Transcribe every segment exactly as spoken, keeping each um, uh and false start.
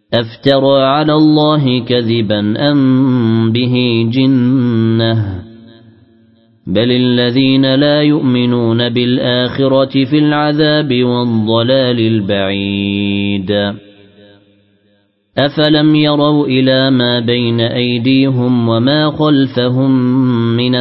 أفترى على الله كذبا أم به جنة بل الذين لا يؤمنون بالآخرة في العذاب والضلال البعيد أفلم يروا إلى ما بين أيديهم وما خلفهم من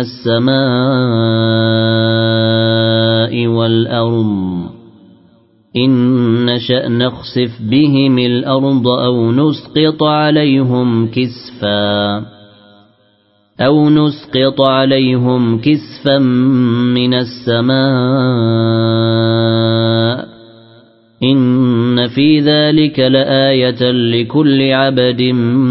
السماء والأرض إن نشأ نخسف بهم الأرض أو نسقط عليهم كسفا أو نسقط عليهم كسفا من السماء إن في ذلك لآية لكل عبد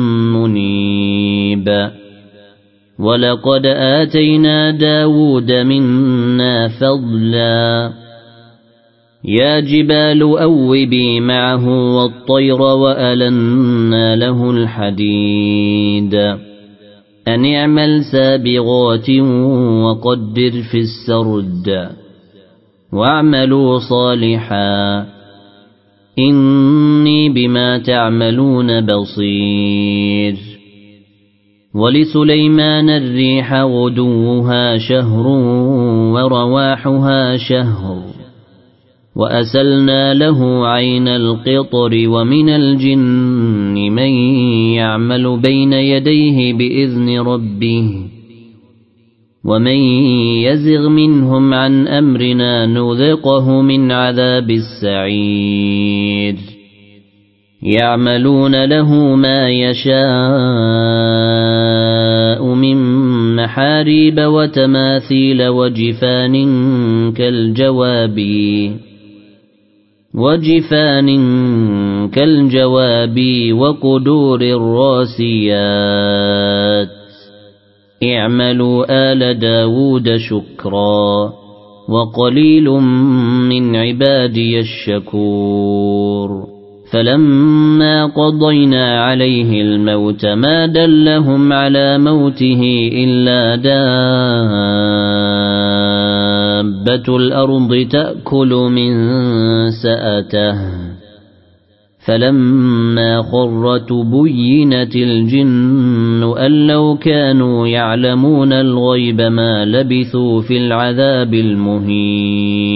منيب ولقد آتينا داود منا فضلا يا جبال أوبي معه والطير وألنا له الحديد أن اعمل سابغات وقدر في السرد واعملوا صالحا إني بما تعملون بصير ولسليمان الريح غدوها شهر ورواحها شهر وأسلنا له عين القطر ومن الجن من يعمل بين يديه بإذن ربه ومن يزغ منهم عن أمرنا نذقه من عذاب السعير يعملون له ما يشاء من محاريب وتماثيل وجفان كالجواب وجفان كالجواب وقدور الراسيات اعملوا آل داود شكرا وقليل من عبادي الشكور فلما قضينا عليه الموت ما دلهم على موته إلا دابة الأرض تأكل من سأته فلما خر تبينت الجن أن لو كانوا يعلمون الغيب ما لبثوا في العذاب المهين